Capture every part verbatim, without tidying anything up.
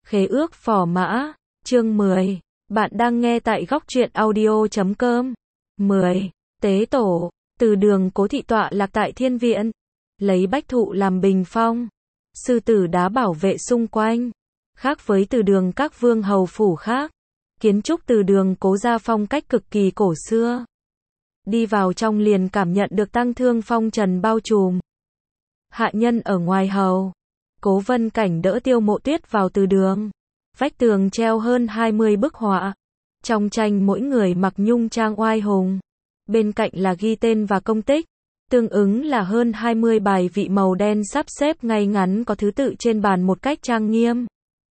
Khế ước phò mã, chương mười. Bạn đang nghe tại góc truyện audio chấm com. mười. Tế tổ, từ đường Cố Thị tọa lạc tại thiên viện, lấy bách thụ làm bình phong, sư tử đá bảo vệ xung quanh. Khác với từ đường các vương hầu phủ khác, kiến trúc từ đường Cố gia phong cách cực kỳ cổ xưa. Đi vào trong liền cảm nhận được tang thương phong trần bao trùm. Hạ nhân ở ngoài hầu, Cố Vân Cảnh đỡ Tiêu Mộ Tuyết vào từ đường. Vách tường treo hơn hai mươi bức họa. Trong tranh mỗi người mặc nhung trang oai hùng. Bên cạnh là ghi tên và công tích. Tương ứng là hơn hai mươi bài vị màu đen sắp xếp ngay ngắn có thứ tự trên bàn một cách trang nghiêm.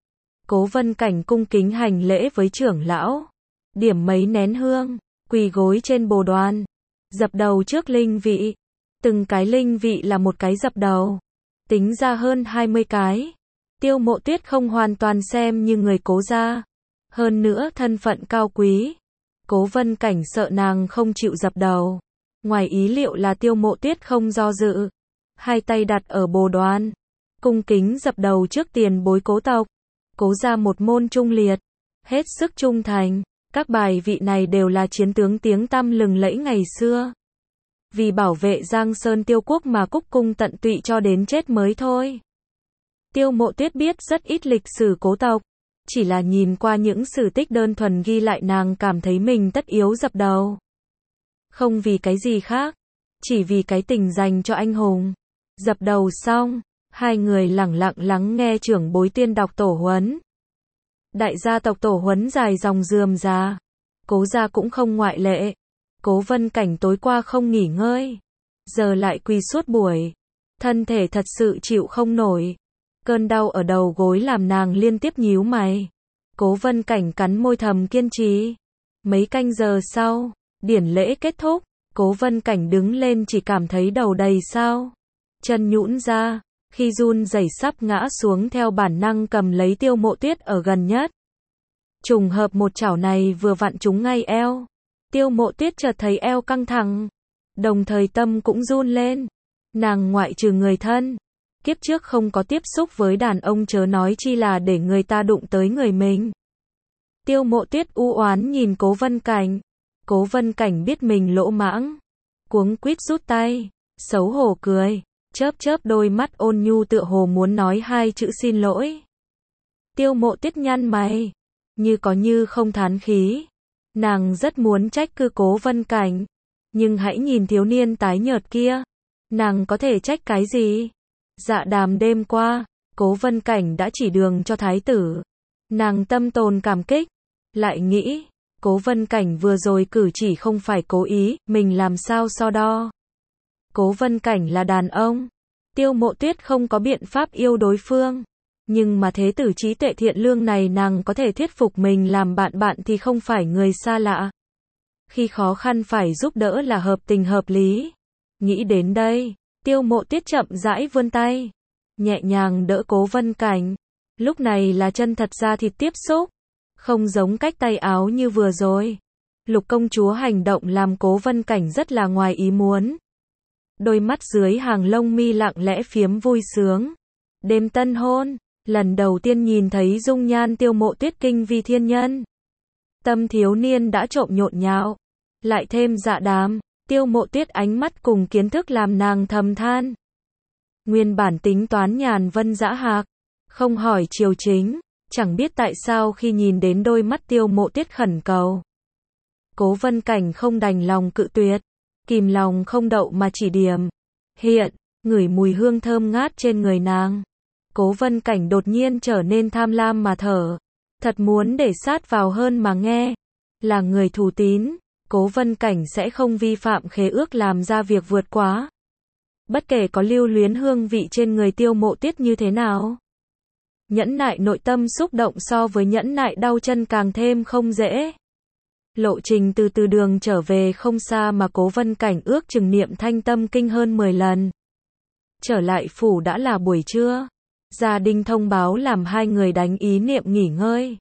Cố Vân Cảnh cung kính hành lễ với trưởng lão. Điểm mấy nén hương, quỳ gối trên bồ đoàn. Dập đầu trước linh vị. Từng cái linh vị là một cái dập đầu. Tính ra hơn hai mươi cái. Tiêu Mộ Tuyết không hoàn toàn xem như người Cố gia. Hơn nữa thân phận cao quý. Cố Vân Cảnh sợ nàng không chịu dập đầu. Ngoài ý liệu là Tiêu Mộ Tuyết không do dự. Hai tay đặt ở bồ đoàn. Cung kính dập đầu trước tiền bối Cố tộc. Cố gia một môn trung liệt. Hết sức trung thành. Các bài vị này đều là chiến tướng tiếng tăm lừng lẫy ngày xưa. Vì bảo vệ Giang Sơn Tiêu Quốc mà cúc cung tận tụy cho đến chết mới thôi. Tiêu Mộ Tuyết biết rất ít lịch sử Cố tộc. Chỉ là nhìn qua những sử tích đơn thuần ghi lại nàng cảm thấy mình tất yếu dập đầu. Không vì cái gì khác. Chỉ vì cái tình dành cho anh hùng. Dập đầu xong, hai người lẳng lặng lắng nghe trưởng bối tuyên đọc tổ huấn. Đại gia tộc tổ huấn dài dòng rườm rà. Cố gia cũng không ngoại lệ. Cố Vân Cảnh tối qua không nghỉ ngơi. Giờ lại quỳ suốt buổi. Thân thể thật sự chịu không nổi. Cơn đau ở đầu gối làm nàng liên tiếp nhíu mày. Cố Vân Cảnh cắn môi thầm kiên trì. Mấy canh giờ sau, điển lễ kết thúc. Cố Vân Cảnh đứng lên chỉ cảm thấy đầu đầy sao. Chân nhũn ra. Khi run rẩy sắp ngã xuống theo bản năng cầm lấy Tiêu Mộ Tuyết ở gần nhất. Trùng hợp một chảo này vừa vặn trúng ngay eo. Tiêu Mộ Tuyết chợt thấy eo căng thẳng. Đồng thời tâm cũng run lên. Nàng ngoại trừ người thân. Kiếp trước không có tiếp xúc với đàn ông chớ nói chi là để người ta đụng tới người mình. Tiêu Mộ Tuyết u oán nhìn Cố Vân Cảnh. Cố Vân Cảnh biết mình lỗ mãng. Cuống quýt rút tay. Xấu hổ cười. Chớp chớp đôi mắt ôn nhu tựa hồ muốn nói hai chữ xin lỗi. Tiêu Mộ Tuyết nhăn mày. Như có như không thán khí. Nàng rất muốn trách cứ Cố Vân Cảnh. Nhưng hãy nhìn thiếu niên tái nhợt kia. Nàng có thể trách cái gì? Dạ đàm đêm qua, Cố Vân Cảnh đã chỉ đường cho thái tử. Nàng tâm tồn cảm kích. Lại nghĩ, Cố Vân Cảnh vừa rồi cử chỉ không phải cố ý, mình làm sao so đo. Cố Vân Cảnh là đàn ông. Tiêu Mộ Tuyết không có biện pháp yêu đối phương. Nhưng mà thế tử trí tuệ thiện lương này nàng có thể thuyết phục mình làm bạn bạn thì không phải người xa lạ. Khi khó khăn phải giúp đỡ là hợp tình hợp lý. Nghĩ đến đây, Tiêu Mộ Tuyết chậm rãi vươn tay. Nhẹ nhàng đỡ Cố Vân Cảnh. Lúc này là chân thật da thịt tiếp xúc. Không giống cách tay áo như vừa rồi. Lục công chúa hành động làm Cố Vân Cảnh rất là ngoài ý muốn. Đôi mắt dưới hàng lông mi lặng lẽ phiếm vui sướng. Đêm tân hôn, lần đầu tiên nhìn thấy dung nhan Tiêu Mộ Tuyết kinh vi thiên nhân. Tâm thiếu niên đã trộm nhộn nhạo. Lại thêm dạ đàm, Tiêu Mộ Tuyết ánh mắt cùng kiến thức làm nàng thầm than. Nguyên bản tính toán nhàn vân dã hạc, không hỏi triều chính, chẳng biết tại sao khi nhìn đến đôi mắt Tiêu Mộ Tuyết khẩn cầu. Cố Vân Cảnh không đành lòng cự tuyệt, kìm lòng không đậu mà chỉ điểm. Hiện, ngửi mùi hương thơm ngát trên người nàng. Cố Vân Cảnh đột nhiên trở nên tham lam mà thở. Thật muốn để sát vào hơn mà nghe. Là người thù tín, Cố Vân Cảnh sẽ không vi phạm khế ước làm ra việc vượt quá. Bất kể có lưu luyến hương vị trên người Tiêu Mộ Tuyết như thế nào. Nhẫn nại nội tâm xúc động so với nhẫn nại đau chân càng thêm không dễ. Lộ trình từ từ đường trở về không xa mà Cố Vân Cảnh ước chừng niệm thanh tâm kinh hơn mười lần. Trở lại phủ đã là buổi trưa. Gia đình thông báo làm hai người đánh ý niệm nghỉ ngơi.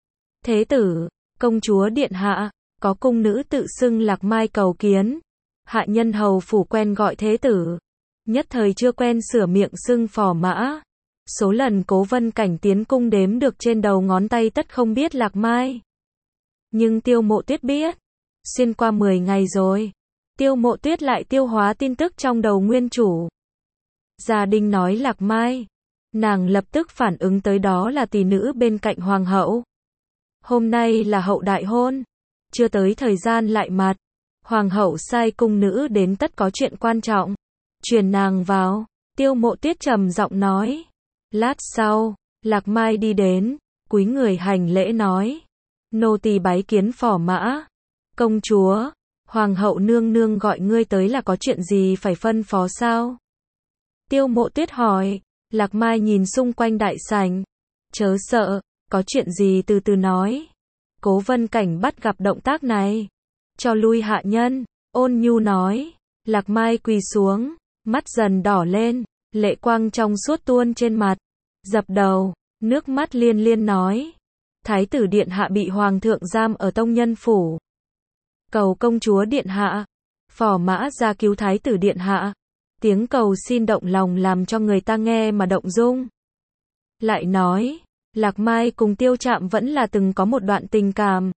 Thế tử, công chúa điện hạ, có cung nữ tự xưng Lạc Mai cầu kiến. Hạ nhân hầu phủ quen gọi thế tử. Nhất thời chưa quen sửa miệng xưng phò mã. Số lần Cố Vân Cảnh tiến cung đếm được trên đầu ngón tay tất không biết Lạc Mai. Nhưng Tiêu Mộ Tuyết biết. Xuyên qua mười ngày rồi. Tiêu Mộ Tuyết lại tiêu hóa tin tức trong đầu nguyên chủ. Gia đình nói Lạc Mai. Nàng lập tức phản ứng tới đó là tỷ nữ bên cạnh hoàng hậu. Hôm nay là hậu đại hôn. Chưa tới thời gian lại mặt. Hoàng hậu sai cung nữ đến tất có chuyện quan trọng. Truyền nàng vào. Tiêu Mộ Tuyết trầm giọng nói. Lát sau, Lạc Mai đi đến, cúi người hành lễ nói. Nô tỳ bái kiến phò mã. Công chúa, hoàng hậu nương nương gọi ngươi tới là có chuyện gì phải phân phó sao? Tiêu Mộ Tuyết hỏi. Lạc Mai nhìn xung quanh đại sảnh. Chớ sợ, có chuyện gì từ từ nói. Cố Vân Cảnh bắt gặp động tác này. Cho lui hạ nhân, ôn nhu nói. Lạc Mai quỳ xuống, mắt dần đỏ lên, lệ quang trong suốt tuôn trên mặt. Dập đầu, nước mắt liên liên nói. Thái tử điện hạ bị hoàng thượng giam ở tông nhân phủ. Cầu công chúa điện hạ. Phò mã ra cứu thái tử điện hạ. Tiếng cầu xin động lòng làm cho người ta nghe mà động dung. Lại nói, Lạc Mai cùng Tiêu Trạm vẫn là từng có một đoạn tình cảm.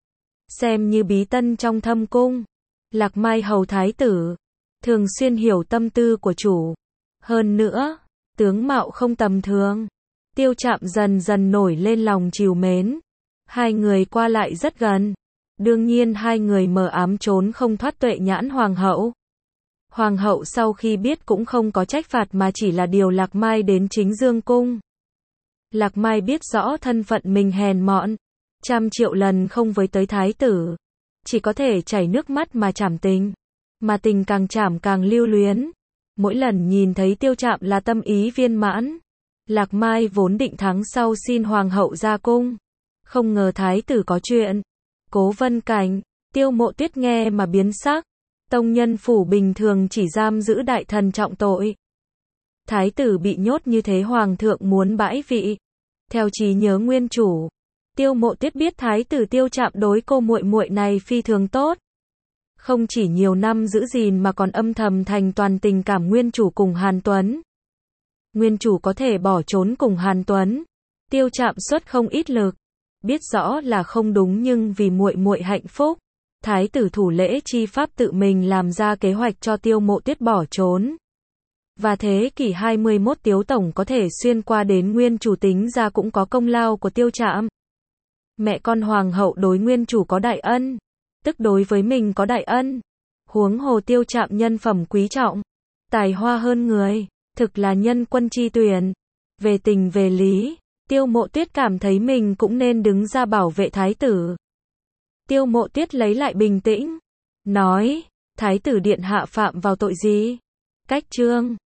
Xem như bí tân trong thâm cung. Lạc Mai hầu thái tử, thường xuyên hiểu tâm tư của chủ. Hơn nữa, tướng mạo không tầm thường. Tiêu Trạm dần dần nổi lên lòng trìu mến. Hai người qua lại rất gần. Đương nhiên hai người mờ ám trốn không thoát tuệ nhãn hoàng hậu. Hoàng hậu sau khi biết cũng không có trách phạt mà chỉ là điều Lạc Mai đến chính dương cung. Lạc Mai biết rõ thân phận mình hèn mọn. Trăm triệu lần không với tới thái tử. Chỉ có thể chảy nước mắt mà trảm tình. Mà tình càng trảm càng lưu luyến. Mỗi lần nhìn thấy Tiêu Trạm là tâm ý viên mãn. Lạc Mai vốn định tháng sau xin hoàng hậu ra cung. Không ngờ thái tử có chuyện. Cố Vân Cảnh, Tiêu Mộ Tuyết nghe mà biến sắc. Tông nhân phủ bình thường chỉ giam giữ đại thần trọng tội. Thái tử bị nhốt như thế hoàng thượng muốn bãi vị. Theo trí nhớ nguyên chủ, Tiêu Mộ Tuyết biết thái tử Tiêu Trạm đối cô muội muội này phi thường tốt. Không chỉ nhiều năm giữ gìn mà còn âm thầm thành toàn tình cảm nguyên chủ cùng Hàn Tuấn. Nguyên chủ có thể bỏ trốn cùng Hàn Tuấn. Tiêu Trạm xuất không ít lực. Biết rõ là không đúng nhưng vì muội muội hạnh phúc. Thái tử thủ lễ chi pháp tự mình làm ra kế hoạch cho Tiêu Mộ Tuyết bỏ trốn. Và thế kỷ hai mươi mốt Tiếu Tổng có thể xuyên qua đến nguyên chủ tính ra cũng có công lao của Tiêu Trạm. Mẹ con hoàng hậu đối nguyên chủ có đại ân. Tức đối với mình có đại ân. Huống hồ Tiêu Trạm nhân phẩm quý trọng. Tài hoa hơn người. Thực là nhân quân chi tuyển. Về tình về lý, Tiêu Mộ Tuyết cảm thấy mình cũng nên đứng ra bảo vệ thái tử. Tiêu Mộ Tuyết lấy lại bình tĩnh. Nói, thái tử điện hạ phạm vào tội gì? Cách chương